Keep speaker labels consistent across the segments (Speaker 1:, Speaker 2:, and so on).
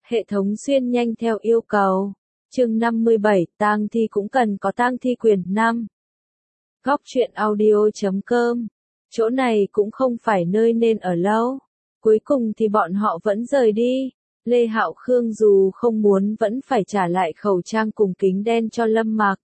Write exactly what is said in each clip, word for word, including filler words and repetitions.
Speaker 1: Hệ thống xuyên nhanh theo yêu cầu. Chương năm mươi bảy, tang thi cũng cần có tang thi quyền năm. Góc truyện audio chấm com. Chỗ này cũng không phải nơi nên ở lâu. Cuối cùng thì bọn họ vẫn rời đi. Lê Hạo Khương dù không muốn vẫn phải trả lại khẩu trang cùng kính đen cho Lâm Mặc.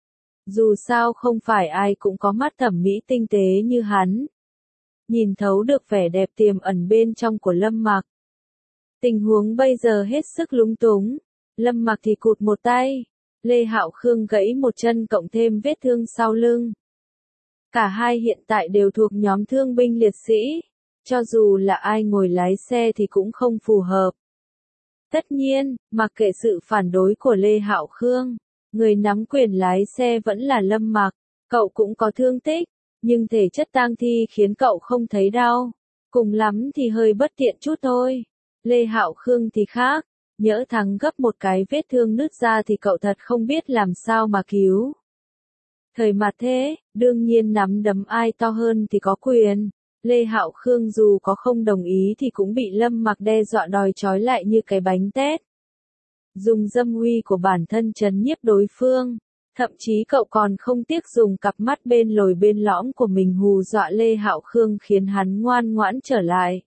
Speaker 1: Dù sao không phải ai cũng có mắt thẩm mỹ tinh tế như hắn. Nhìn thấu được vẻ đẹp tiềm ẩn bên trong của Lâm Mặc. Tình huống bây giờ hết sức lúng túng. Lâm Mặc thì cụt một tay. Lê Hạo Khương gãy một chân cộng thêm vết thương sau lưng. Cả hai hiện tại đều thuộc nhóm thương binh liệt sĩ. Cho dù là ai ngồi lái xe thì cũng không phù hợp. Tất nhiên, mặc kệ sự phản đối của Lê Hạo Khương, người nắm quyền lái xe vẫn là Lâm Mặc. Cậu cũng có thương tích, nhưng thể chất tang thi khiến cậu không thấy đau. Cùng lắm thì hơi bất tiện chút thôi. Lê Hạo Khương thì khác, nhỡ thắng gấp một cái vết thương nứt ra thì cậu thật không biết làm sao mà cứu. Thời mặt thế, đương nhiên nắm đấm ai to hơn thì có quyền. Lê Hạo Khương dù có không đồng ý thì cũng bị Lâm Mặc đe dọa đòi trói lại như cái bánh tét. Dùng dâm uy của bản thân trấn nhiếp đối phương. Thậm chí cậu còn không tiếc dùng cặp mắt bên lồi bên lõm của mình hù dọa Lê Hạo Khương khiến hắn ngoan ngoãn trở lại.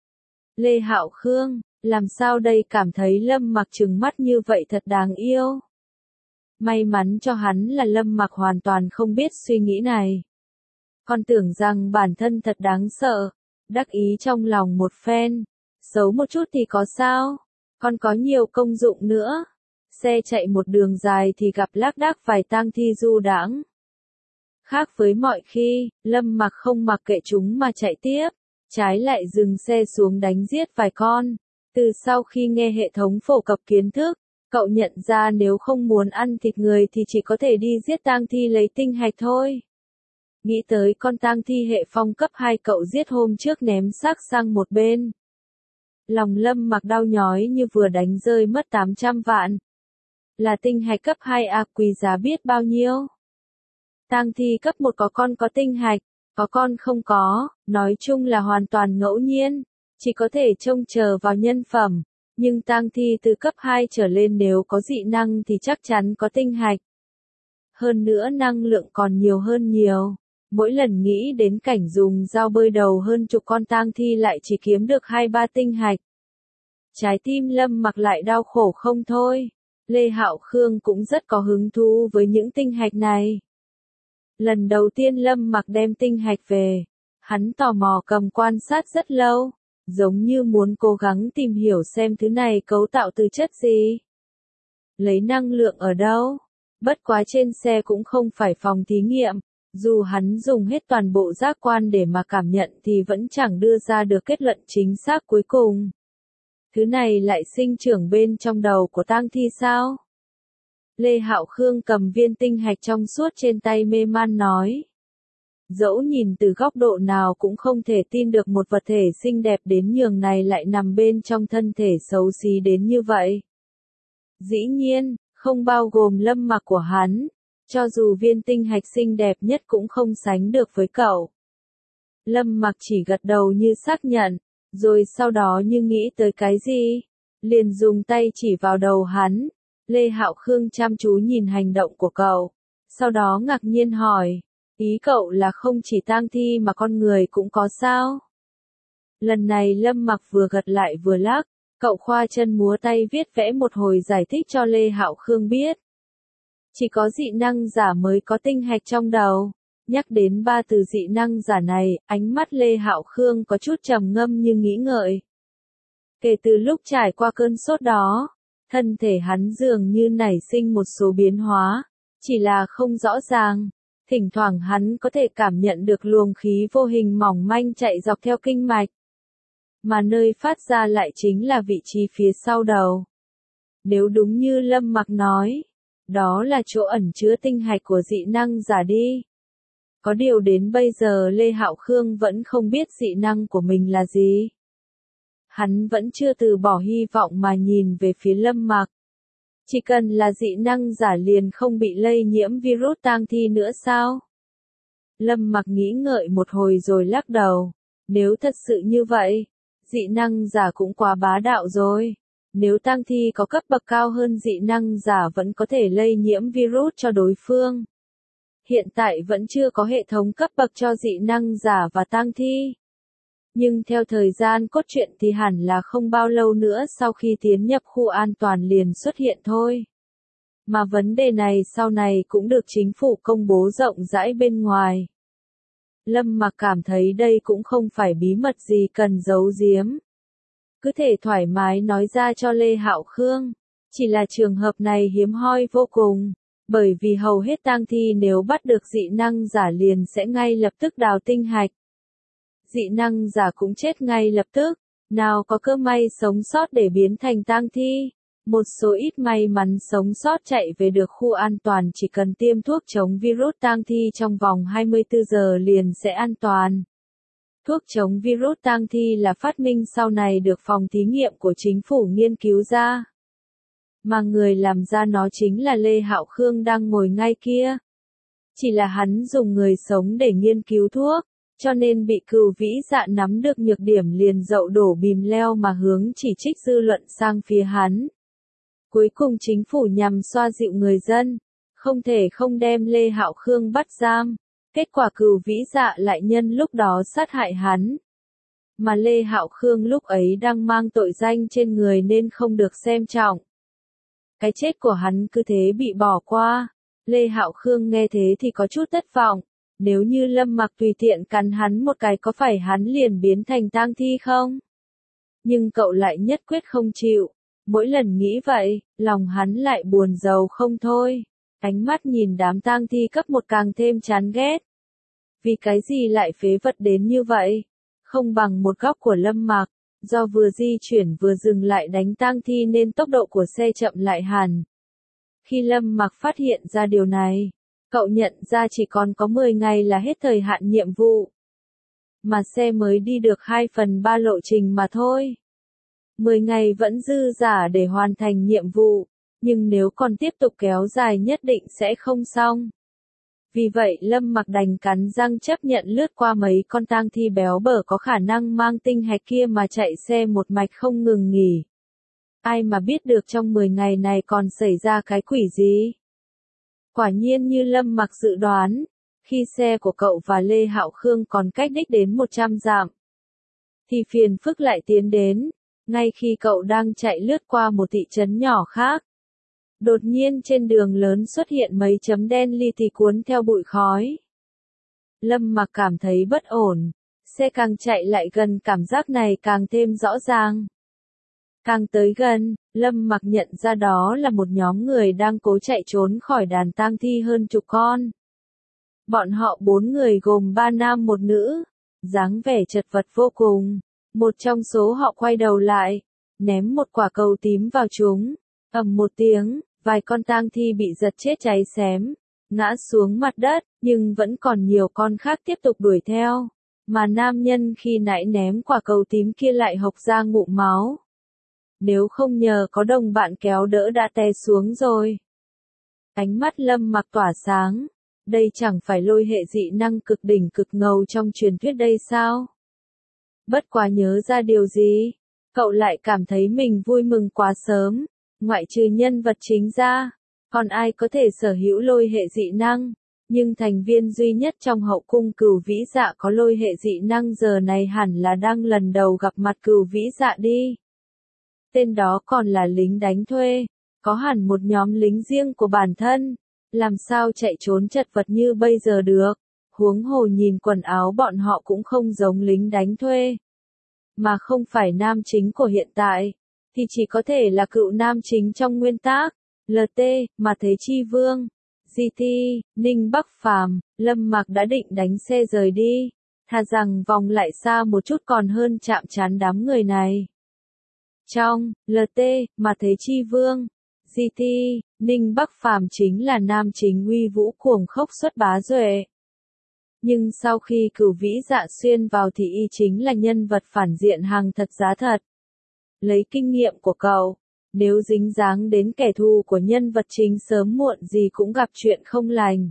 Speaker 1: Lê Hạo Khương, làm sao đây, cảm thấy Lâm Mặc trừng mắt như vậy thật đáng yêu. May mắn cho hắn là Lâm Mặc hoàn toàn không biết suy nghĩ này. Con tưởng rằng bản thân thật đáng sợ, đắc ý trong lòng một phen, xấu một chút thì có sao, còn có nhiều công dụng nữa. Xe chạy một đường dài thì gặp lác đác vài tang thi du đãng. Khác với mọi khi, Lâm Mặc không mặc kệ chúng mà chạy tiếp, trái lại dừng xe xuống đánh giết vài con. Từ sau khi nghe hệ thống phổ cập kiến thức, cậu nhận ra nếu không muốn ăn thịt người thì chỉ có thể đi giết tang thi lấy tinh hạch thôi. Nghĩ tới con tang thi hệ phong cấp hai cậu giết hôm trước ném xác sang một bên. Lòng Lâm Mặc đau nhói như vừa đánh rơi mất tám trăm vạn. Là tinh hạch cấp hai à, quý giá biết bao nhiêu. Tang thi cấp một có con có tinh hạch, có con không có, nói chung là hoàn toàn ngẫu nhiên, chỉ có thể trông chờ vào nhân phẩm, nhưng tang thi từ cấp hai trở lên nếu có dị năng thì chắc chắn có tinh hạch. Hơn nữa năng lượng còn nhiều hơn nhiều, mỗi lần nghĩ đến cảnh dùng dao bơi đầu hơn chục con tang thi lại chỉ kiếm được hai ba tinh hạch. Trái tim Lâm Mặc lại đau khổ không thôi. Lê Hạo Khương cũng rất có hứng thú với những tinh hạch này. Lần đầu tiên Lâm Mặc đem tinh hạch về, hắn tò mò cầm quan sát rất lâu, giống như muốn cố gắng tìm hiểu xem thứ này cấu tạo từ chất gì. Lấy năng lượng ở đâu? Bất quá trên xe cũng không phải phòng thí nghiệm, dù hắn dùng hết toàn bộ giác quan để mà cảm nhận thì vẫn chẳng đưa ra được kết luận chính xác cuối cùng. Thứ này lại sinh trưởng bên trong đầu của tang thi sao? Lê Hạo Khương cầm viên tinh hạch trong suốt trên tay mê man nói. Dẫu nhìn từ góc độ nào cũng không thể tin được một vật thể xinh đẹp đến nhường này lại nằm bên trong thân thể xấu xí đến như vậy. Dĩ nhiên, không bao gồm Lâm Mặc của hắn, cho dù viên tinh hạch xinh đẹp nhất cũng không sánh được với cậu. Lâm Mặc chỉ gật đầu như xác nhận. Rồi sau đó như nghĩ tới cái gì, liền dùng tay chỉ vào đầu hắn. Lê Hạo Khương chăm chú nhìn hành động của cậu, sau đó ngạc nhiên hỏi, ý cậu là không chỉ tang thi mà con người cũng có sao? Lần này Lâm Mặc vừa gật lại vừa lắc, cậu khoa chân múa tay viết vẽ một hồi giải thích cho Lê Hạo Khương biết. Chỉ có dị năng giả mới có tinh hạch trong đầu. Nhắc đến ba từ dị năng giả này, ánh mắt Lê Hạo Khương có chút trầm ngâm nhưng nghĩ ngợi. Kể từ lúc trải qua cơn sốt đó, thân thể hắn dường như nảy sinh một số biến hóa, chỉ là không rõ ràng. Thỉnh thoảng hắn có thể cảm nhận được luồng khí vô hình mỏng manh chạy dọc theo kinh mạch. Mà nơi phát ra lại chính là vị trí phía sau đầu. Nếu đúng như Lâm Mặc nói, đó là chỗ ẩn chứa tinh hạch của dị năng giả đi. Có điều đến bây giờ Lê Hạo Khương vẫn không biết dị năng của mình là gì. Hắn vẫn chưa từ bỏ hy vọng mà nhìn về phía Lâm Mặc. Chỉ cần là dị năng giả liền không bị lây nhiễm virus tang thi nữa sao? Lâm Mặc nghĩ ngợi một hồi rồi lắc đầu. Nếu thật sự như vậy, dị năng giả cũng quá bá đạo rồi. Nếu tang thi có cấp bậc cao hơn dị năng giả vẫn có thể lây nhiễm virus cho đối phương. Hiện tại vẫn chưa có hệ thống cấp bậc cho dị năng giả và tang thi. Nhưng theo thời gian cốt truyện thì hẳn là không bao lâu nữa sau khi tiến nhập khu an toàn liền xuất hiện thôi. Mà vấn đề này sau này cũng được chính phủ công bố rộng rãi bên ngoài. Lâm Mặc cảm thấy đây cũng không phải bí mật gì cần giấu giếm. Cứ thể thoải mái nói ra cho Lê Hạo Khương. Chỉ là trường hợp này hiếm hoi vô cùng. Bởi vì hầu hết tang thi nếu bắt được dị năng giả liền sẽ ngay lập tức đào tinh hạch. Dị năng giả cũng chết ngay lập tức. Nào có cơ may sống sót để biến thành tang thi. Một số ít may mắn sống sót chạy về được khu an toàn chỉ cần tiêm thuốc chống virus tang thi trong vòng hai mươi tư giờ liền sẽ an toàn. Thuốc chống virus tang thi là phát minh sau này được phòng thí nghiệm của chính phủ nghiên cứu ra. Mà người làm ra nó chính là Lê Hạo Khương đang ngồi ngay kia. Chỉ là hắn dùng người sống để nghiên cứu thuốc, cho nên bị Cửu Vĩ Dạ nắm được nhược điểm liền dậu đổ bìm leo mà hướng chỉ trích dư luận sang phía hắn. Cuối cùng chính phủ nhằm xoa dịu người dân, không thể không đem Lê Hạo Khương bắt giam. Kết quả Cửu Vĩ Dạ lại nhân lúc đó sát hại hắn. Mà Lê Hạo Khương lúc ấy đang mang tội danh trên người nên không được xem trọng. Cái chết của hắn cứ thế bị bỏ qua. Lê Hạo Khương nghe thế thì có chút thất vọng. Nếu như Lâm Mặc tùy tiện cắn hắn một cái có phải hắn liền biến thành tang thi không? Nhưng cậu lại nhất quyết không chịu. Mỗi lần nghĩ vậy, lòng hắn lại buồn rầu không thôi. Ánh mắt nhìn đám tang thi cấp một càng thêm chán ghét. Vì cái gì lại phế vật đến như vậy? Không bằng một góc của Lâm Mặc, do vừa di chuyển vừa dừng lại đánh tang thi nên tốc độ của xe chậm lại hẳn. Khi Lâm Mặc phát hiện ra điều này, cậu nhận ra chỉ còn có mười ngày là hết thời hạn nhiệm vụ. Mà xe mới đi được hai phần ba lộ trình mà thôi. mười ngày vẫn dư dả để hoàn thành nhiệm vụ, nhưng nếu còn tiếp tục kéo dài nhất định sẽ không xong. Vì vậy Lâm Mặc đành cắn răng chấp nhận lướt qua mấy con tang thi béo bở có khả năng mang tinh hạch kia mà chạy xe một mạch không ngừng nghỉ. Ai mà biết được trong mười ngày này còn xảy ra cái quỷ gì? Quả nhiên như Lâm Mặc dự đoán, khi xe của cậu và Lê Hạo Khương còn cách đích đến một trăm dặm, thì phiền phức lại tiến đến. Ngay khi cậu đang chạy lướt qua một thị trấn nhỏ khác, đột nhiên trên đường lớn xuất hiện mấy chấm đen li ti cuốn theo bụi khói. Lâm Mặc cảm thấy bất ổn, xe càng chạy lại gần cảm giác này càng thêm rõ ràng. Càng tới gần, Lâm Mặc nhận ra đó là một nhóm người đang cố chạy trốn khỏi đàn tang thi hơn chục con. Bọn họ bốn người gồm ba nam một nữ, dáng vẻ chật vật vô cùng. Một trong số họ quay đầu lại, ném một quả cầu tím vào chúng. Ầm một tiếng, vài con tang thi bị giật chết cháy xém, ngã xuống mặt đất, nhưng vẫn còn nhiều con khác tiếp tục đuổi theo. Mà nam nhân khi nãy ném quả cầu tím kia lại hộc ra ngụm máu. Nếu không nhờ có đồng bạn kéo đỡ đã té xuống rồi. Ánh mắt Lâm Mặc tỏa sáng. Đây chẳng phải lôi hệ dị năng cực đỉnh cực ngầu trong truyền thuyết đây sao? Bất quá nhớ ra điều gì, cậu lại cảm thấy mình vui mừng quá sớm. Ngoại trừ nhân vật chính ra, còn ai có thể sở hữu lôi hệ dị năng? Nhưng thành viên duy nhất trong hậu cung Cửu Vĩ Dạ có lôi hệ dị năng giờ này hẳn là đang lần đầu gặp mặt Cửu Vĩ Dạ đi. Tên đó còn là lính đánh thuê, có hẳn một nhóm lính riêng của bản thân, làm sao chạy trốn chật vật như bây giờ được, huống hồ nhìn quần áo bọn họ cũng không giống lính đánh thuê. Mà không phải nam chính của hiện tại, thì chỉ có thể là cựu nam chính trong nguyên tác, lờ tê, mà Thế Chi Vương, giê tê, Ninh Bắc Phàm, Lâm Mặc đã định đánh xe rời đi, thà rằng vòng lại xa một chút còn hơn chạm trán đám người này. Trong lờ tê, mà Thế Chi Vương, giê tê, Ninh Bắc Phàm chính là nam chính uy vũ cuồng khốc xuất bá duệ. Nhưng sau khi Cửu Vĩ Dạ xuyên vào thì y chính là nhân vật phản diện hàng thật giá thật. Lấy kinh nghiệm của cậu, nếu dính dáng đến kẻ thù của nhân vật chính sớm muộn gì cũng gặp chuyện không lành.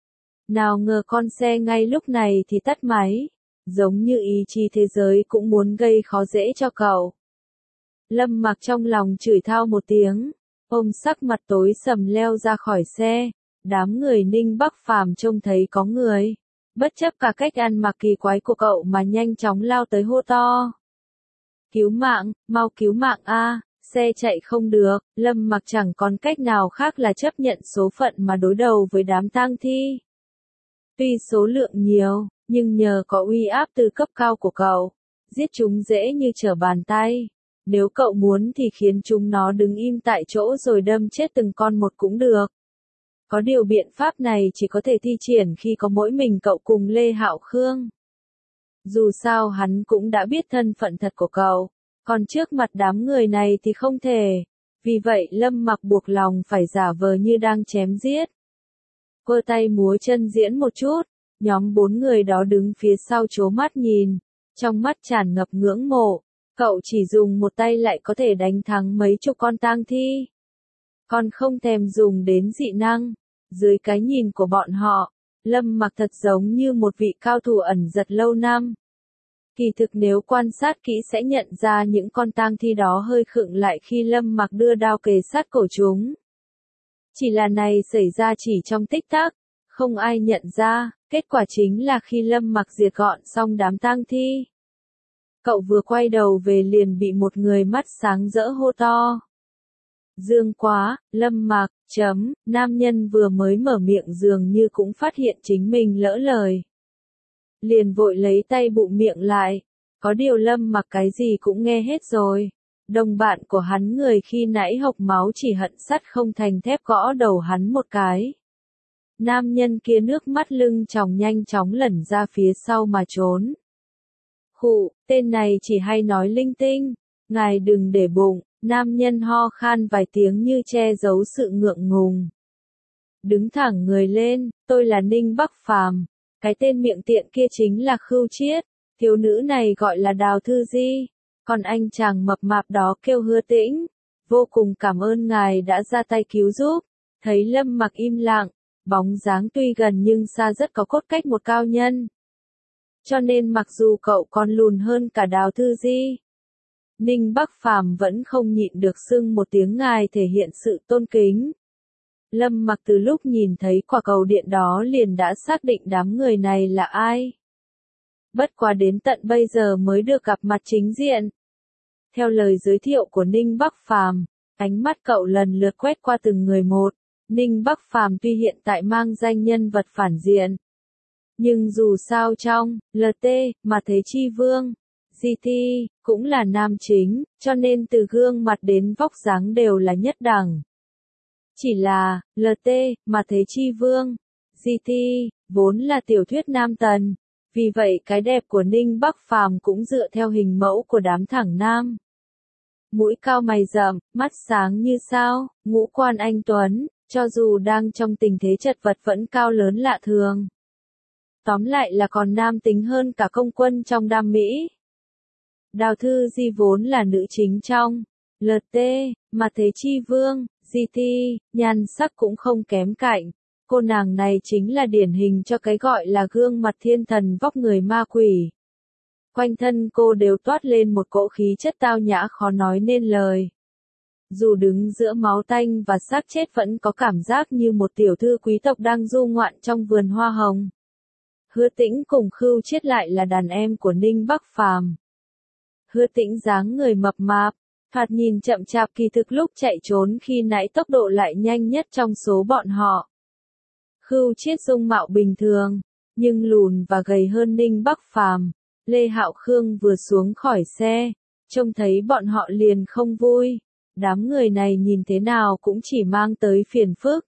Speaker 1: Nào ngờ con xe ngay lúc này thì tắt máy, giống như ý chí thế giới cũng muốn gây khó dễ cho cậu. Lâm Mặc trong lòng chửi thao một tiếng, ôm sắc mặt tối sầm leo ra khỏi xe. Đám người Ninh Bắc Phàm trông thấy có người, bất chấp cả cách ăn mặc kỳ quái của cậu mà nhanh chóng lao tới hô to. Cứu mạng, mau cứu mạng a, xe chạy không được. Lâm Mặc chẳng còn cách nào khác là chấp nhận số phận mà đối đầu với đám tang thi. Tuy số lượng nhiều, nhưng nhờ có uy áp từ cấp cao của cậu, giết chúng dễ như trở bàn tay. Nếu cậu muốn thì khiến chúng nó đứng im tại chỗ rồi đâm chết từng con một cũng được. Có điều biện pháp này chỉ có thể thi triển khi có mỗi mình cậu cùng Lê Hạo Khương. Dù sao hắn cũng đã biết thân phận thật của cậu, còn trước mặt đám người này thì không thể. Vì vậy Lâm Mặc buộc lòng phải giả vờ như đang chém giết. Quơ tay múa chân diễn một chút, nhóm bốn người đó đứng phía sau trố mắt nhìn, trong mắt tràn ngập ngưỡng mộ. Cậu chỉ dùng một tay lại có thể đánh thắng mấy chục con tang thi. Còn không thèm dùng đến dị năng. Dưới cái nhìn của bọn họ, Lâm Mặc thật giống như một vị cao thủ ẩn giật lâu năm. Kỳ thực nếu quan sát kỹ sẽ nhận ra những con tang thi đó hơi khựng lại khi Lâm Mặc đưa đao kề sát cổ chúng. Chỉ là này xảy ra chỉ trong tích tắc, không ai nhận ra, kết quả chính là khi Lâm Mặc diệt gọn xong đám tang thi. Cậu vừa quay đầu về liền bị một người mắt sáng rỡ hô to. Dương quá, Lâm Mặc, chấm, nam nhân vừa mới mở miệng dường như cũng phát hiện chính mình lỡ lời. Liền vội lấy tay bụm miệng lại, có điều Lâm Mặc cái gì cũng nghe hết rồi. Đồng bạn của hắn người khi nãy hộc máu chỉ hận sắt không thành thép gõ đầu hắn một cái. Nam nhân kia nước mắt lưng tròng nhanh chóng lẩn ra phía sau mà trốn. Khụ, tên này chỉ hay nói linh tinh, ngài đừng để bụng. Nam nhân ho khan vài tiếng như che giấu sự ngượng ngùng. Đứng thẳng người lên, tôi là Ninh Bắc Phàm, cái tên miệng tiện kia chính là Khưu Chiết, thiếu nữ này gọi là Đào Thư Di, còn anh chàng mập mạp đó kêu Hứa Tĩnh. Vô cùng cảm ơn ngài đã ra tay cứu giúp. Thấy Lâm Mặc im lặng, bóng dáng tuy gần nhưng xa rất có cốt cách một cao nhân. Cho nên mặc dù cậu còn lùn hơn cả Đào Thư Di, Ninh Bắc Phàm vẫn không nhịn được xưng một tiếng ngài thể hiện sự tôn kính. Lâm Mặc từ lúc nhìn thấy quả cầu điện đó liền đã xác định đám người này là ai. Bất quá đến tận bây giờ mới được gặp mặt chính diện. Theo lời giới thiệu của Ninh Bắc Phàm, ánh mắt cậu lần lượt quét qua từng người một. Ninh Bắc Phàm tuy hiện tại mang danh nhân vật phản diện, nhưng dù sao trong lờ tê mà Thế Chi Vương, giê tê cũng là nam chính, cho nên từ gương mặt đến vóc dáng đều là nhất đẳng. Chỉ là lờ tê mà Thế Chi Vương, giê tê vốn là tiểu thuyết nam tần, vì vậy cái đẹp của Ninh Bắc Phàm cũng dựa theo hình mẫu của đám thẳng nam. Mũi cao mày rậm, mắt sáng như sao, ngũ quan anh tuấn, cho dù đang trong tình thế chật vật vẫn cao lớn lạ thường. Tóm lại là còn nam tính hơn cả công quân trong Đam Mỹ. Đào Thư Di vốn là nữ chính trong lờ tê mà Thế Chi Vương, giê tê, nhan sắc cũng không kém cạnh. Cô nàng này chính là điển hình cho cái gọi là gương mặt thiên thần vóc người ma quỷ. Quanh thân cô đều toát lên một cỗ khí chất tao nhã khó nói nên lời. Dù đứng giữa máu tanh và xác chết vẫn có cảm giác như một tiểu thư quý tộc đang du ngoạn trong vườn hoa hồng. Hứa Tĩnh cùng Khưu Chiết lại là đàn em của Ninh Bắc Phàm. Hứa Tĩnh dáng người mập mạp, thoạt nhìn chậm chạp kỳ thực lúc chạy trốn khi nãy tốc độ lại nhanh nhất trong số bọn họ. Khưu Chiết dung mạo bình thường, nhưng lùn và gầy hơn Ninh Bắc Phàm. Lê Hạo Khương vừa xuống khỏi xe, trông thấy bọn họ liền không vui. Đám người này nhìn thế nào cũng chỉ mang tới phiền phức.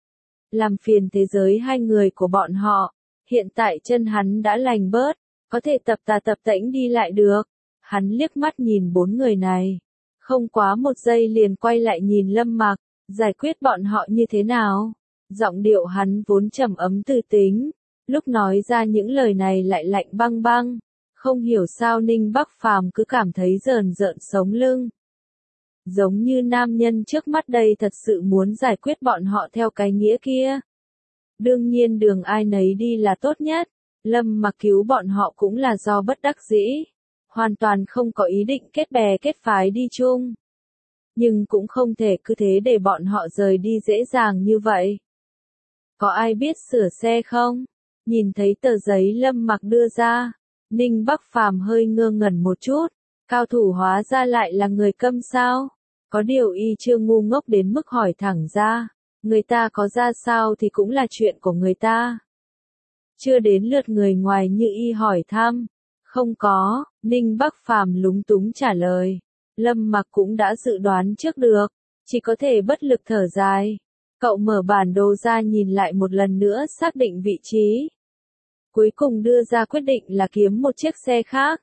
Speaker 1: Làm phiền thế giới hai người của bọn họ. Hiện tại chân hắn đã lành bớt, có thể tập tà tập tễnh đi lại được. Hắn liếc mắt nhìn bốn người này. Không quá một giây liền quay lại nhìn Lâm Mặc, giải quyết bọn họ như thế nào. Giọng điệu hắn vốn trầm ấm từ tính, lúc nói ra những lời này lại lạnh băng băng. Không hiểu sao Ninh Bắc Phàm cứ cảm thấy rờn rợn sống lưng. Giống như nam nhân trước mắt đây thật sự muốn giải quyết bọn họ theo cái nghĩa kia. Đương nhiên đường ai nấy đi là tốt nhất. Lâm Mặc cứu bọn họ cũng là do bất đắc dĩ. hoàn toàn không có ý định kết bè kết phái đi chung. Nhưng cũng không thể cứ thế để bọn họ rời đi dễ dàng như vậy. Có ai biết sửa xe không? Nhìn thấy tờ giấy Lâm Mặc đưa ra, Ninh Bắc Phàm hơi ngơ ngẩn một chút, cao thủ hóa ra lại là người câm sao? Có điều y chưa ngu ngốc đến mức hỏi thẳng ra, người ta có ra sao thì cũng là chuyện của người ta. Chưa đến lượt người ngoài như y hỏi thăm. Không có, Ninh Bắc Phàm lúng túng trả lời. Lâm Mặc cũng đã dự đoán trước được, chỉ có thể bất lực thở dài. Cậu mở bản đồ ra nhìn lại một lần nữa xác định vị trí. Cuối cùng đưa ra quyết định là kiếm một chiếc xe khác.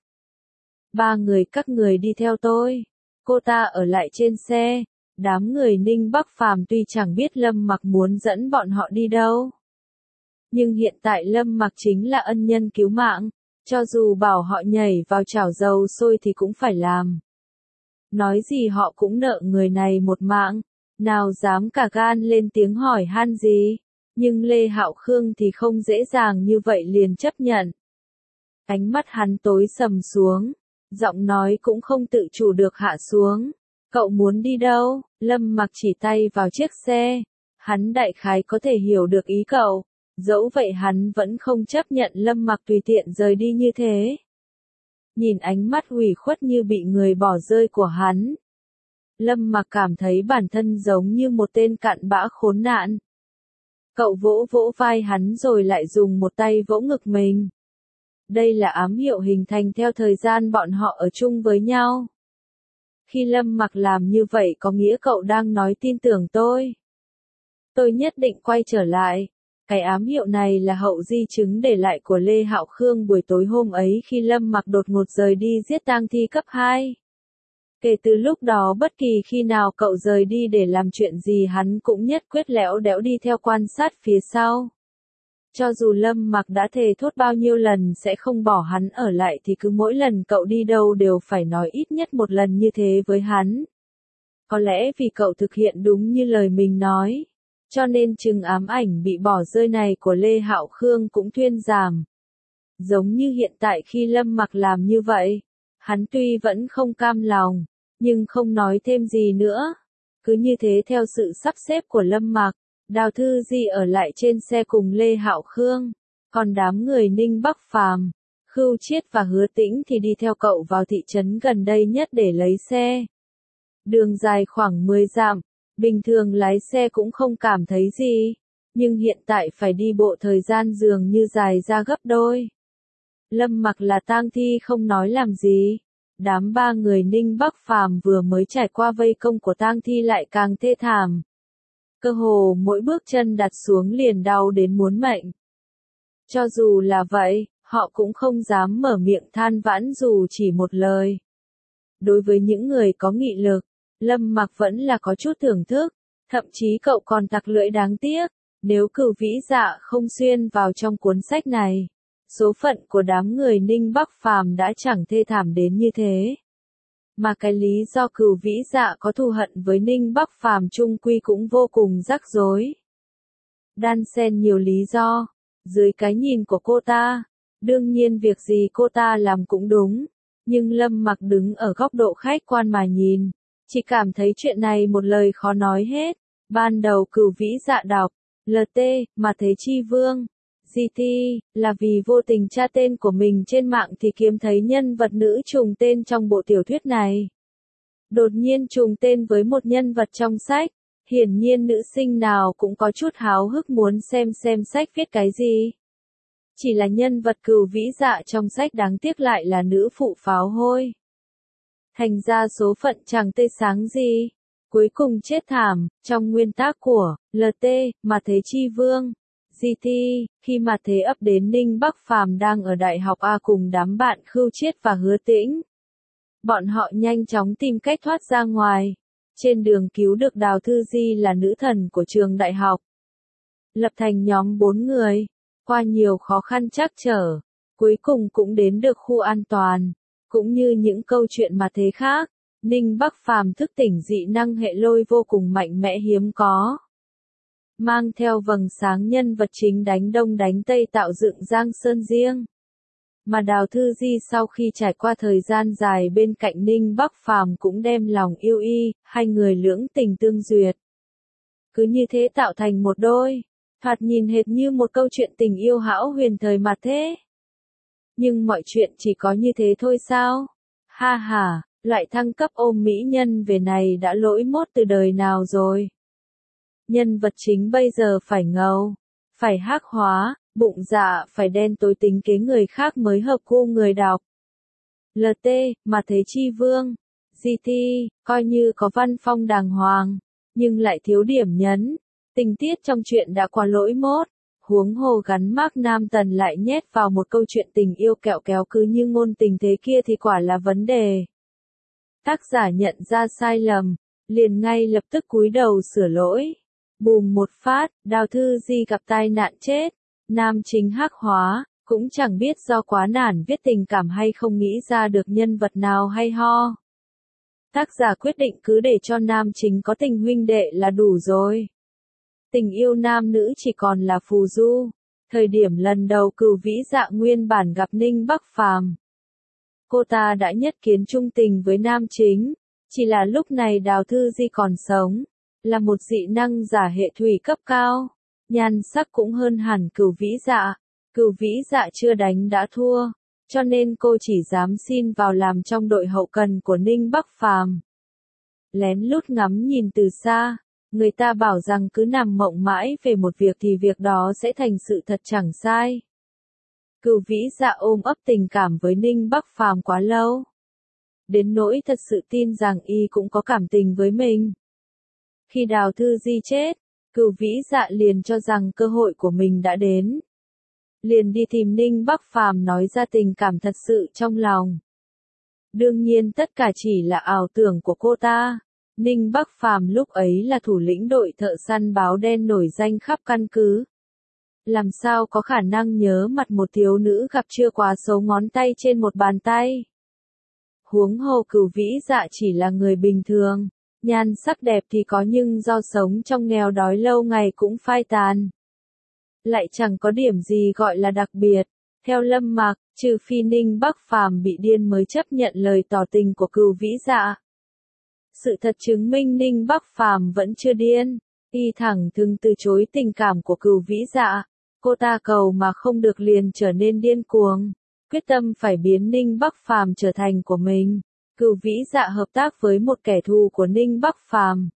Speaker 1: Ba người các người đi theo tôi. Cô ta ở lại trên xe. Đám người Ninh Bắc Phàm tuy chẳng biết Lâm Mặc muốn dẫn bọn họ đi đâu. Nhưng hiện tại Lâm Mặc chính là ân nhân cứu mạng. Cho dù bảo họ nhảy vào chảo dầu sôi thì cũng phải làm. Nói gì họ cũng nợ người này một mạng. Nào dám cả gan lên tiếng hỏi han gì. Nhưng Lê Hạo Khương thì không dễ dàng như vậy liền chấp nhận. Ánh mắt hắn tối sầm xuống. Giọng nói cũng không tự chủ được hạ xuống. Cậu muốn đi đâu? Lâm Mặc chỉ tay vào chiếc xe. Hắn đại khái có thể hiểu được ý cậu. Dẫu vậy hắn vẫn không chấp nhận Lâm Mặc tùy tiện rời đi như thế. Nhìn ánh mắt ủy khuất như bị người bỏ rơi của hắn. Lâm Mặc cảm thấy bản thân giống như một tên cặn bã khốn nạn. Cậu vỗ vỗ vai hắn rồi lại dùng một tay vỗ ngực mình. Đây là ám hiệu hình thành theo thời gian bọn họ ở chung với nhau. Khi Lâm Mặc làm như vậy có nghĩa cậu đang nói tin tưởng tôi. Tôi nhất định quay trở lại. Cái ám hiệu này là hậu di chứng để lại của Lê Hạo Khương buổi tối hôm ấy khi Lâm Mặc đột ngột rời đi giết tang thi cấp hai. Kể từ lúc đó bất kỳ khi nào cậu rời đi để làm chuyện gì hắn cũng nhất quyết lẽo đẽo đi theo quan sát phía sau. Cho dù Lâm Mặc đã thề thốt bao nhiêu lần sẽ không bỏ hắn ở lại thì cứ mỗi lần cậu đi đâu đều phải nói ít nhất một lần như thế với hắn. Có lẽ vì cậu thực hiện đúng như lời mình nói. Cho nên chừng ám ảnh bị bỏ rơi này của Lê Hạo Khương cũng thuyên giảm. Giống như hiện tại khi Lâm Mặc làm như vậy, hắn tuy vẫn không cam lòng, nhưng không nói thêm gì nữa. Cứ như thế theo sự sắp xếp của Lâm Mặc, Đào Thư Di ở lại trên xe cùng Lê Hạo Khương, còn đám người Ninh Bắc Phàm, Khưu Chiết và Hứa Tĩnh thì đi theo cậu vào thị trấn gần đây nhất để lấy xe. Đường dài khoảng mười dặm. Bình thường lái xe cũng không cảm thấy gì, nhưng hiện tại phải đi bộ thời gian dường như dài ra gấp đôi. Lâm Mặc là tang thi không nói làm gì. Đám ba người Ninh Bắc Phàm vừa mới trải qua vây công của tang thi lại càng thê thảm. Cơ hồ mỗi bước chân đặt xuống liền đau đến muốn mệnh. Cho dù là vậy, họ cũng không dám mở miệng than vãn dù chỉ một lời. Đối với những người có nghị lực, Lâm Mặc vẫn là có chút thưởng thức, thậm chí cậu còn tặc lưỡi đáng tiếc, nếu Cửu Vĩ Dạ không xuyên vào trong cuốn sách này, số phận của đám người Ninh Bắc Phàm đã chẳng thê thảm đến như thế. Mà cái lý do Cửu Vĩ Dạ có thù hận với Ninh Bắc Phàm chung quy cũng vô cùng rắc rối. Đan xen nhiều lý do, dưới cái nhìn của cô ta, đương nhiên việc gì cô ta làm cũng đúng, nhưng Lâm Mặc đứng ở góc độ khách quan mà nhìn. Chỉ cảm thấy chuyện này một lời khó nói hết. Ban đầu Cửu Vĩ Dạ đọc, lờ tê, mà Thế Chi Vương, giê tê, là vì vô tình tra tên của mình trên mạng thì kiếm thấy nhân vật nữ trùng tên trong bộ tiểu thuyết này. Đột nhiên trùng tên với một nhân vật trong sách, hiển nhiên nữ sinh nào cũng có chút háo hức muốn xem xem sách viết cái gì. Chỉ là nhân vật Cửu Vĩ Dạ trong sách đáng tiếc lại là nữ phụ pháo hôi. Thành ra số phận chẳng tươi sáng gì. Cuối cùng chết thảm, trong nguyên tác của lờ tê, mà Thế Chi Vương, giê tê, khi mà Thế ấp đến Ninh Bắc Phàm đang ở Đại học A cùng đám bạn Khưu Chiết và Hứa Tĩnh. Bọn họ nhanh chóng tìm cách thoát ra ngoài. Trên đường cứu được Đào Thư Di là nữ thần của trường đại học. Lập thành nhóm bốn người, qua nhiều khó khăn trắc trở, cuối cùng cũng đến được khu an toàn. Cũng như những câu chuyện mà thế khác, Ninh Bắc Phàm thức tỉnh dị năng hệ lôi vô cùng mạnh mẽ hiếm có. Mang theo vầng sáng nhân vật chính đánh đông đánh tây tạo dựng Giang Sơn riêng. Mà Đào Thư Di sau khi trải qua thời gian dài bên cạnh Ninh Bắc Phàm cũng đem lòng yêu y, hai người lưỡng tình tương duyệt. Cứ như thế tạo thành một đôi, thoạt nhìn hệt như một câu chuyện tình yêu hão huyền thời mặt thế. Nhưng mọi chuyện chỉ có như thế thôi sao? Ha ha, loại thăng cấp ôm mỹ nhân về này đã lỗi mốt từ đời nào rồi. Nhân vật chính bây giờ phải ngầu, phải hắc hóa, bụng dạ phải đen tối tính kế người khác mới hợp gu người đọc. lờ tê, mà thế chi vương, giê tê, coi như có văn phong đàng hoàng, nhưng lại thiếu điểm nhấn, tình tiết trong chuyện đã quá lỗi mốt, huống hồ gắn mác nam tần lại nhét vào một câu chuyện tình yêu kẹo kéo cứ như ngôn tình thế kia thì quả là vấn đề. Tác giả nhận ra sai lầm, liền ngay lập tức cúi đầu sửa lỗi. Bùm một phát, Đào Thư Di gặp tai nạn chết, nam chính hắc hóa, cũng chẳng biết do quá nản viết tình cảm hay không nghĩ ra được nhân vật nào hay ho. Tác giả quyết định cứ để cho nam chính có tình huynh đệ là đủ rồi. Tình yêu nam nữ chỉ còn là phù du. Thời điểm lần đầu Cửu Vĩ Dạ nguyên bản gặp Ninh Bắc Phàm, cô ta đã nhất kiến trung tình với nam chính, chỉ là lúc này Đào Thư Di còn sống, là một dị năng giả hệ thủy cấp cao, nhan sắc cũng hơn hẳn Cửu Vĩ Dạ. Cửu Vĩ Dạ chưa đánh đã thua, cho nên cô chỉ dám xin vào làm trong đội hậu cần của Ninh Bắc Phàm. Lén lút ngắm nhìn từ xa, người ta bảo rằng cứ nằm mộng mãi về một việc thì việc đó sẽ thành sự thật chẳng sai. Cửu Vĩ Dạ ôm ấp tình cảm với Ninh Bắc Phàm quá lâu, đến nỗi thật sự tin rằng y cũng có cảm tình với mình. Khi Đào Thư Di chết, Cửu Vĩ Dạ liền cho rằng cơ hội của mình đã đến. Liền đi tìm Ninh Bắc Phàm nói ra tình cảm thật sự trong lòng. Đương nhiên tất cả chỉ là ảo tưởng của cô ta. Ninh Bắc Phàm lúc ấy là thủ lĩnh đội thợ săn báo đen nổi danh khắp căn cứ. Làm sao có khả năng nhớ mặt một thiếu nữ gặp chưa quá số ngón tay trên một bàn tay. Huống hồ Cửu Vĩ Dạ chỉ là người bình thường, nhan sắc đẹp thì có nhưng do sống trong nghèo đói lâu ngày cũng phai tàn. Lại chẳng có điểm gì gọi là đặc biệt. Theo Lâm Mạc, trừ phi Ninh Bắc Phàm bị điên mới chấp nhận lời tỏ tình của Cửu Vĩ Dạ. Sự thật chứng minh Ninh Bắc Phàm vẫn chưa điên, y thẳng thừng từ chối tình cảm của Cửu Vĩ Dạ. Cô ta cầu mà không được liền trở nên điên cuồng, quyết tâm phải biến Ninh Bắc Phàm trở thành của mình. Cửu Vĩ Dạ hợp tác với một kẻ thù của Ninh Bắc Phàm,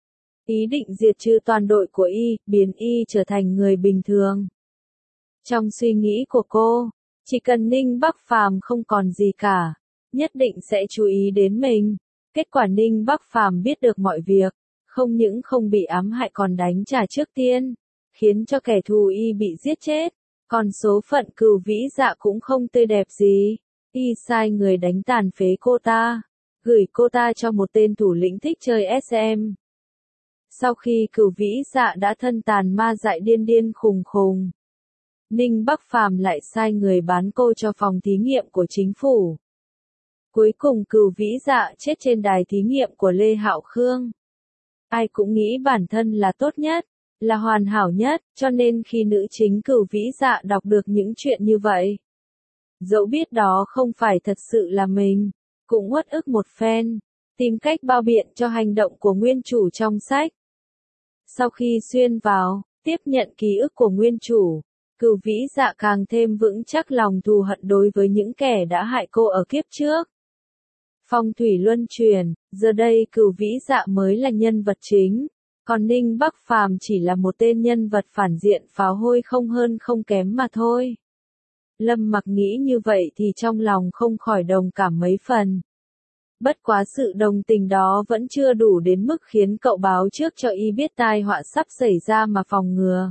Speaker 1: ý định diệt trừ toàn đội của y, biến y trở thành người bình thường. Trong suy nghĩ của cô, chỉ cần Ninh Bắc Phàm không còn gì cả, nhất định sẽ chú ý đến mình. Kết quả Ninh Bắc Phàm biết được mọi việc, không những không bị ám hại còn đánh trả trước tiên, khiến cho kẻ thù y bị giết chết. Còn số phận Cửu Vĩ Dạ cũng không tươi đẹp gì, y sai người đánh tàn phế cô ta, gửi cô ta cho một tên thủ lĩnh thích chơi ét em. Sau khi Cửu Vĩ Dạ đã thân tàn ma dại điên điên khùng khùng, Ninh Bắc Phàm lại sai người bán cô cho phòng thí nghiệm của chính phủ. Cuối cùng Cửu Vĩ Dạ chết trên đài thí nghiệm của Lê Hạo Khương. Ai cũng nghĩ bản thân là tốt nhất, là hoàn hảo nhất, cho nên khi nữ chính Cửu Vĩ Dạ đọc được những chuyện như vậy, dẫu biết đó không phải thật sự là mình, cũng uất ức một phen, tìm cách bao biện cho hành động của nguyên chủ trong sách. Sau khi xuyên vào, tiếp nhận ký ức của nguyên chủ, Cửu Vĩ Dạ càng thêm vững chắc lòng thù hận đối với những kẻ đã hại cô ở kiếp trước. Phong thủy luân chuyển, giờ đây Cửu Vĩ Dạ mới là nhân vật chính, còn Ninh Bắc Phàm chỉ là một tên nhân vật phản diện pháo hôi không hơn không kém mà thôi. Lâm Mặc nghĩ như vậy thì trong lòng không khỏi đồng cảm mấy phần. Bất quá sự đồng tình đó vẫn chưa đủ đến mức khiến cậu báo trước cho y biết tai họa sắp xảy ra mà phòng ngừa.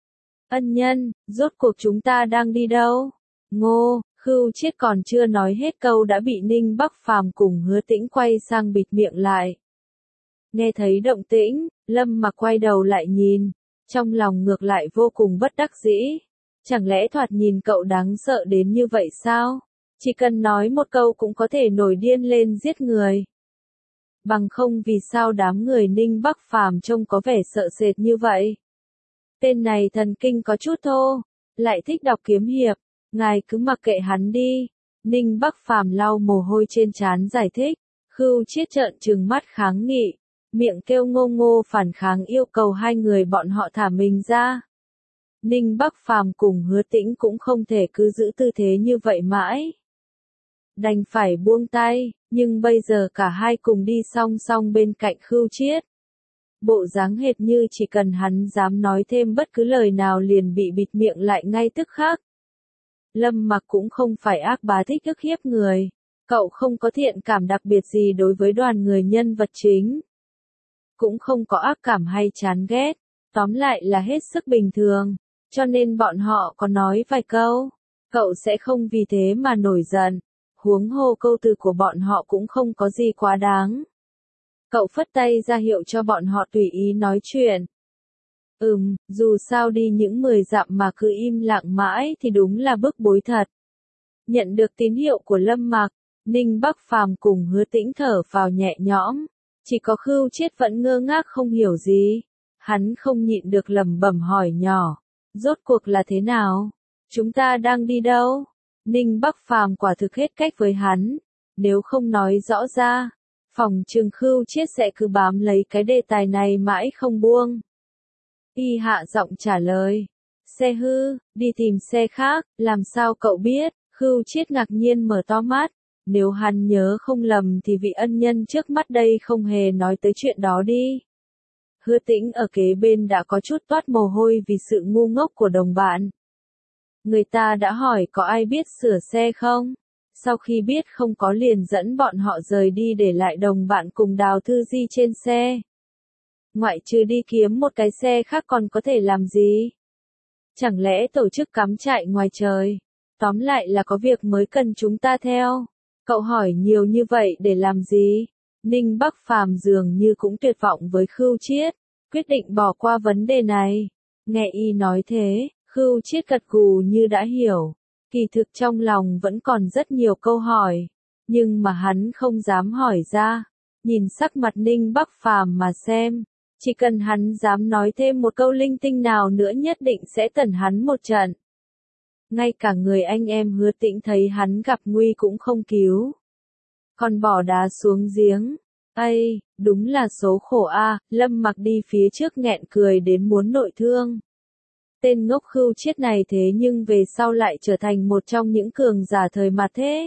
Speaker 1: Ân nhân, rốt cuộc chúng ta đang đi đâu? Ngô, Khưu Chiết còn chưa nói hết câu đã bị Ninh Bắc Phàm cùng Hứa Tĩnh quay sang bịt miệng lại. Nghe thấy động tĩnh, Lâm Mặc quay đầu lại nhìn, trong lòng ngược lại vô cùng bất đắc dĩ. Chẳng lẽ thoạt nhìn cậu đáng sợ đến như vậy sao? Chỉ cần nói một câu cũng có thể nổi điên lên giết người. Bằng không vì sao đám người Ninh Bắc Phàm trông có vẻ sợ sệt như vậy? Tên này thần kinh có chút thô, lại thích đọc kiếm hiệp, Ngài cứ mặc kệ hắn đi. Ninh Bắc Phàm lau mồ hôi trên trán giải thích. Khưu Chiết trợn trừng mắt kháng nghị. Miệng kêu ngô ngô phản kháng yêu cầu hai người bọn họ thả mình ra. Ninh Bắc Phàm cùng Hứa Tĩnh cũng không thể cứ giữ tư thế như vậy mãi. Đành phải buông tay, nhưng bây giờ cả hai cùng đi song song bên cạnh Khưu Chiết. Bộ dáng hệt như chỉ cần hắn dám nói thêm bất cứ lời nào liền bị bịt miệng lại ngay tức khắc. Lâm Mặc cũng không phải ác bá thích ức hiếp người. Cậu không có thiện cảm đặc biệt gì đối với đoàn người nhân vật chính. Cũng không có ác cảm hay chán ghét. Tóm lại là hết sức bình thường. Cho nên bọn họ có nói vài câu. Cậu sẽ không vì thế mà nổi giận. Huống hồ câu từ của bọn họ cũng không có gì quá đáng. Cậu phất tay ra hiệu cho bọn họ tùy ý nói chuyện. Ừm, dù sao đi những mười dặm mà cứ im lặng mãi thì đúng là bức bối thật. Nhận được tín hiệu của Lâm Mặc, Ninh Bắc Phàm cùng Hứa Tĩnh thở vào nhẹ nhõm. Chỉ có Khưu Chiết vẫn ngơ ngác không hiểu gì. Hắn không nhịn được lẩm bẩm hỏi nhỏ. Rốt cuộc là thế nào? Chúng ta đang đi đâu? Ninh Bắc Phàm quả thực hết cách với hắn. Nếu không nói rõ ra, phòng trường Khưu Chiết sẽ cứ bám lấy cái đề tài này mãi không buông. Y hạ giọng trả lời. Xe hư, đi tìm xe khác, làm sao cậu biết? Khưu Chiết ngạc nhiên mở to mắt. Nếu hắn nhớ không lầm thì vị ân nhân trước mắt đây không hề nói tới chuyện đó đi. Hứa Tĩnh ở kế bên đã có chút toát mồ hôi vì sự ngu ngốc của đồng bạn. Người ta đã hỏi có ai biết sửa xe không? Sau khi biết không có liền dẫn bọn họ rời đi để lại đồng bạn cùng Đào Thư Di trên xe. Ngoại trừ đi kiếm một cái xe khác còn có thể làm gì? Chẳng lẽ tổ chức cắm trại ngoài trời? Tóm lại là có việc mới cần chúng ta theo. Cậu hỏi nhiều như vậy để làm gì? Ninh Bắc Phàm dường như cũng tuyệt vọng với Khưu Chiết, quyết định bỏ qua vấn đề này. Nghe y nói thế, Khưu Chiết gật gù như đã hiểu. Kỳ thực trong lòng vẫn còn rất nhiều câu hỏi, nhưng mà hắn không dám hỏi ra. Nhìn sắc mặt Ninh Bắc Phàm mà xem, chỉ cần hắn dám nói thêm một câu linh tinh nào nữa nhất định sẽ tẩn hắn một trận. Ngay cả người anh em Hứa Tĩnh thấy hắn gặp nguy cũng không cứu, còn bỏ đá xuống giếng. Ây, đúng là số khổ a. Lâm Mặc đi phía trước nghẹn cười đến muốn nội thương. Tên ngốc Khưu Chiết này thế nhưng về sau lại trở thành một trong những cường giả thời mà thế.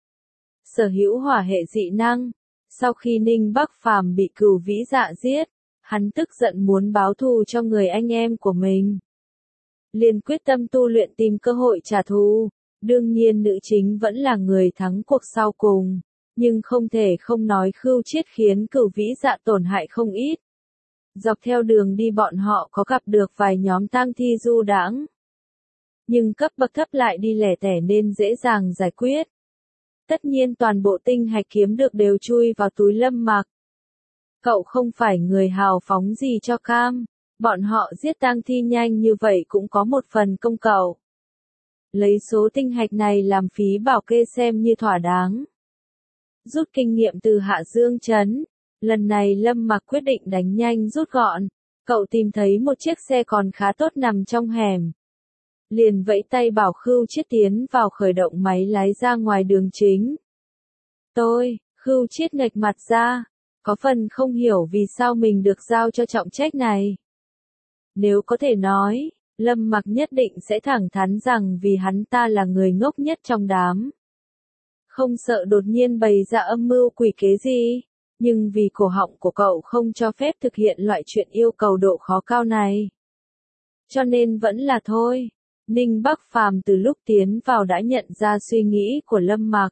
Speaker 1: Sở hữu hỏa hệ dị năng. Sau khi Ninh Bắc Phàm bị Cửu Vĩ Dạ giết, hắn tức giận muốn báo thù cho người anh em của mình. Liền quyết tâm tu luyện tìm cơ hội trả thù. Đương nhiên nữ chính vẫn là người thắng cuộc sau cùng. Nhưng không thể không nói Khưu Chiết khiến Cửu Vĩ Dạ tổn hại không ít. Dọc theo đường đi bọn họ có gặp được vài nhóm tang thi du đãng. Nhưng cấp bậc thấp lại đi lẻ tẻ nên dễ dàng giải quyết. Tất nhiên toàn bộ tinh hạch kiếm được đều chui vào túi Lâm Mặc. Cậu không phải người hào phóng gì cho cam. Bọn họ giết tang thi nhanh như vậy cũng có một phần công cậu. Lấy số tinh hạch này làm phí bảo kê xem như thỏa đáng. Rút kinh nghiệm từ Hạ Dương Trấn. Lần này Lâm Mặc quyết định đánh nhanh rút gọn. Cậu tìm thấy một chiếc xe còn khá tốt nằm trong hẻm. Liền vẫy tay bảo Khưu Chiết tiến vào khởi động máy lái ra ngoài đường chính. Tôi, Khưu Chiết nghệch mặt ra. Có phần không hiểu vì sao mình được giao cho trọng trách này. Nếu có thể nói, Lâm Mặc nhất định sẽ thẳng thắn rằng vì hắn ta là người ngốc nhất trong đám. Không sợ đột nhiên bày ra âm mưu quỷ kế gì. Nhưng vì cổ họng của cậu không cho phép thực hiện loại chuyện yêu cầu độ khó cao này. Cho nên vẫn là thôi. Ninh Bắc Phàm từ lúc tiến vào đã nhận ra suy nghĩ của Lâm Mặc.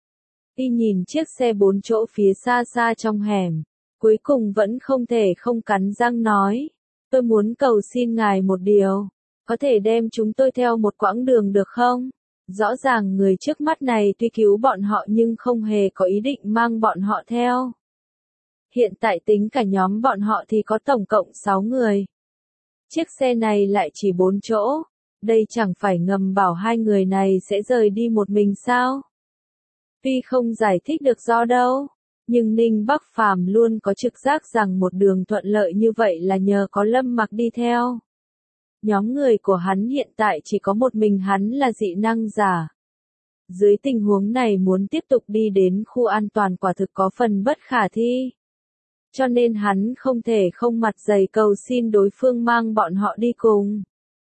Speaker 1: Y nhìn chiếc xe bốn chỗ phía xa xa trong hẻm. Cuối cùng vẫn không thể không cắn răng nói. Tôi muốn cầu xin ngài một điều. Có thể đem chúng tôi theo một quãng đường được không? Rõ ràng người trước mắt này tuy cứu bọn họ nhưng không hề có ý định mang bọn họ theo. Hiện tại tính cả nhóm bọn họ thì có tổng cộng sáu người. Chiếc xe này lại chỉ bốn chỗ. Đây chẳng phải ngầm bảo hai người này sẽ rời đi một mình sao? Tuy không giải thích được do đâu, nhưng Ninh Bắc Phàm luôn có trực giác rằng một đường thuận lợi như vậy là nhờ có Lâm Mặc đi theo. Nhóm người của hắn hiện tại chỉ có một mình hắn là dị năng giả. Dưới tình huống này muốn tiếp tục đi đến khu an toàn quả thực có phần bất khả thi. Cho nên hắn không thể không mặt dày cầu xin đối phương mang bọn họ đi cùng.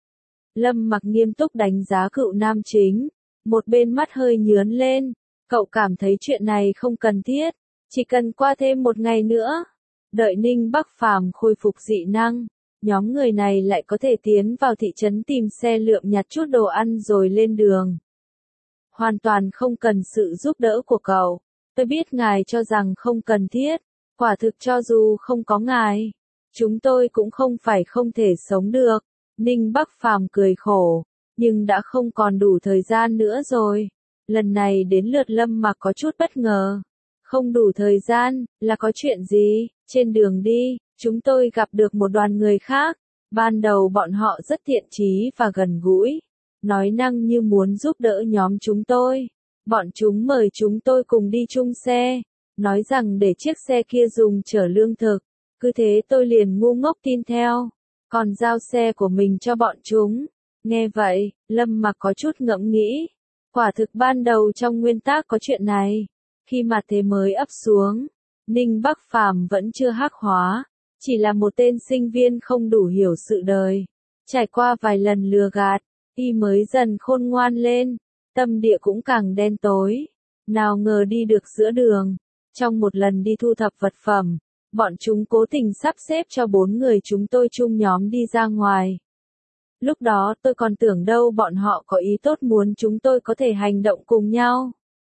Speaker 1: Lâm Mặc nghiêm túc đánh giá cựu nam chính, một bên mắt hơi nhướn lên, cậu cảm thấy chuyện này không cần thiết, chỉ cần qua thêm một ngày nữa, đợi Ninh Bắc Phàm khôi phục dị năng, nhóm người này lại có thể tiến vào thị trấn tìm xe lượm nhặt chút đồ ăn rồi lên đường. Hoàn toàn không cần sự giúp đỡ của cậu, tôi biết ngài cho rằng không cần thiết, quả thực cho dù không có ngài, chúng tôi cũng không phải không thể sống được. Ninh Bắc Phàm cười khổ, nhưng đã không còn đủ thời gian nữa rồi. Lần này đến lượt Lâm Mặc có chút bất ngờ. Không đủ thời gian, là có chuyện gì? Trên đường đi, chúng tôi gặp được một đoàn người khác. Ban đầu bọn họ rất thiện chí và gần gũi, nói năng như muốn giúp đỡ nhóm chúng tôi. Bọn chúng mời chúng tôi cùng đi chung xe, nói rằng để chiếc xe kia dùng chở lương thực. Cứ thế tôi liền ngu ngốc tin theo, còn giao xe của mình cho bọn chúng. Nghe vậy, Lâm Mặc có chút ngẫm nghĩ. Quả thực ban đầu trong nguyên tắc có chuyện này. Khi mà thế mới ấp xuống, Ninh Bắc Phàm vẫn chưa hắc hóa, chỉ là một tên sinh viên không đủ hiểu sự đời. Trải qua vài lần lừa gạt, y mới dần khôn ngoan lên, tâm địa cũng càng đen tối. Nào ngờ đi được giữa đường, trong một lần đi thu thập vật phẩm, bọn chúng cố tình sắp xếp cho bốn người chúng tôi chung nhóm đi ra ngoài. Lúc đó tôi còn tưởng đâu bọn họ có ý tốt muốn chúng tôi có thể hành động cùng nhau.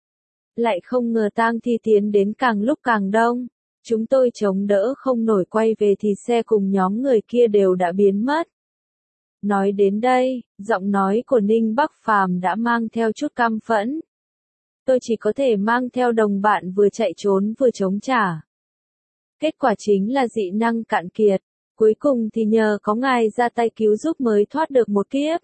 Speaker 1: Lại không ngờ tang thi tiến đến càng lúc càng đông. Chúng tôi chống đỡ không nổi quay về thì xe cùng nhóm người kia đều đã biến mất. Nói đến đây, giọng nói của Ninh Bắc Phàm đã mang theo chút căm phẫn. Tôi chỉ có thể mang theo đồng bạn vừa chạy trốn vừa chống trả. Kết quả chính là dị năng cạn kiệt. Cuối cùng thì nhờ có ngài ra tay cứu giúp mới thoát được một kiếp.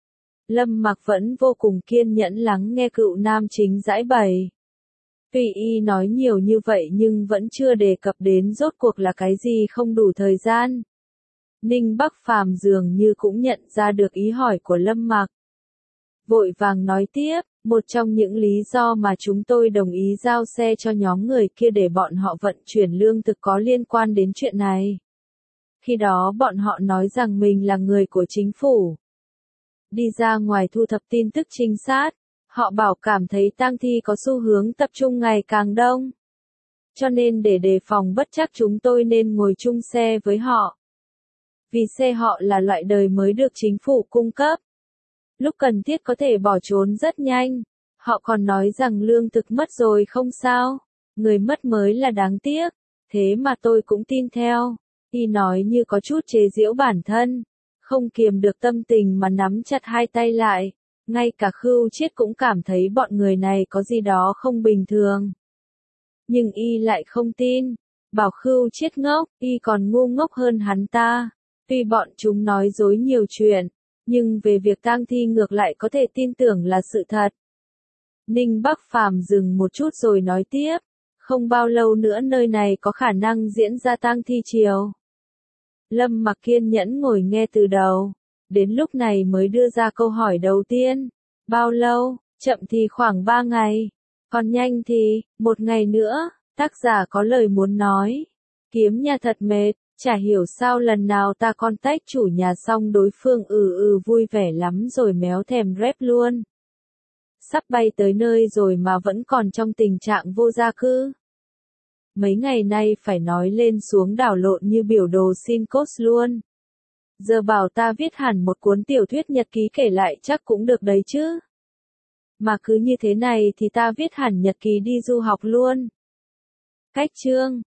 Speaker 1: Lâm Mặc vẫn vô cùng kiên nhẫn lắng nghe cựu nam chính giải bày. Tuy y nói nhiều như vậy nhưng vẫn chưa đề cập đến rốt cuộc là cái gì không đủ thời gian. Ninh Bắc Phàm dường như cũng nhận ra được ý hỏi của Lâm Mặc. Vội vàng nói tiếp, một trong những lý do mà chúng tôi đồng ý giao xe cho nhóm người kia để bọn họ vận chuyển lương thực có liên quan đến chuyện này. Khi đó bọn họ nói rằng mình là người của chính phủ. Đi ra ngoài thu thập tin tức trinh sát, họ bảo cảm thấy tang thi có xu hướng tập trung ngày càng đông. Cho nên để đề phòng bất trắc chúng tôi nên ngồi chung xe với họ. Vì xe họ là loại đời mới được chính phủ cung cấp. Lúc cần thiết có thể bỏ trốn rất nhanh. Họ còn nói rằng lương thực mất rồi không sao, người mất mới là đáng tiếc. Thế mà tôi cũng tin theo. Y nói như có chút chế giễu bản thân, không kiềm được tâm tình mà nắm chặt hai tay lại. Ngay cả Khưu Chiết cũng cảm thấy bọn người này có gì đó không bình thường. Nhưng y lại không tin, bảo Khưu Chiết ngốc, y còn ngu ngốc hơn hắn ta. Tuy bọn chúng nói dối nhiều chuyện, nhưng về việc tang thi ngược lại có thể tin tưởng là sự thật. Ninh Bắc Phàm dừng một chút rồi nói tiếp, không bao lâu nữa nơi này có khả năng diễn ra tang thi triều. Lâm Mặc kiên nhẫn ngồi nghe từ đầu, đến lúc này mới đưa ra câu hỏi đầu tiên. Bao lâu? Chậm thì khoảng ba ngày, còn nhanh thì, một ngày nữa. Tác giả có lời muốn nói. Kiếm nhà thật mệt, chả hiểu sao lần nào ta contact chủ nhà xong đối phương ừ ừ vui vẻ lắm rồi méo thèm rep luôn. Sắp bay tới nơi rồi mà vẫn còn trong tình trạng vô gia cư. Mấy ngày nay phải nói lên xuống đảo lộn như biểu đồ xin cốt luôn. Giờ bảo ta viết hẳn một cuốn tiểu thuyết nhật ký kể lại chắc cũng được đấy chứ. Mà cứ như thế này thì ta viết hẳn nhật ký đi du học luôn. Cách chương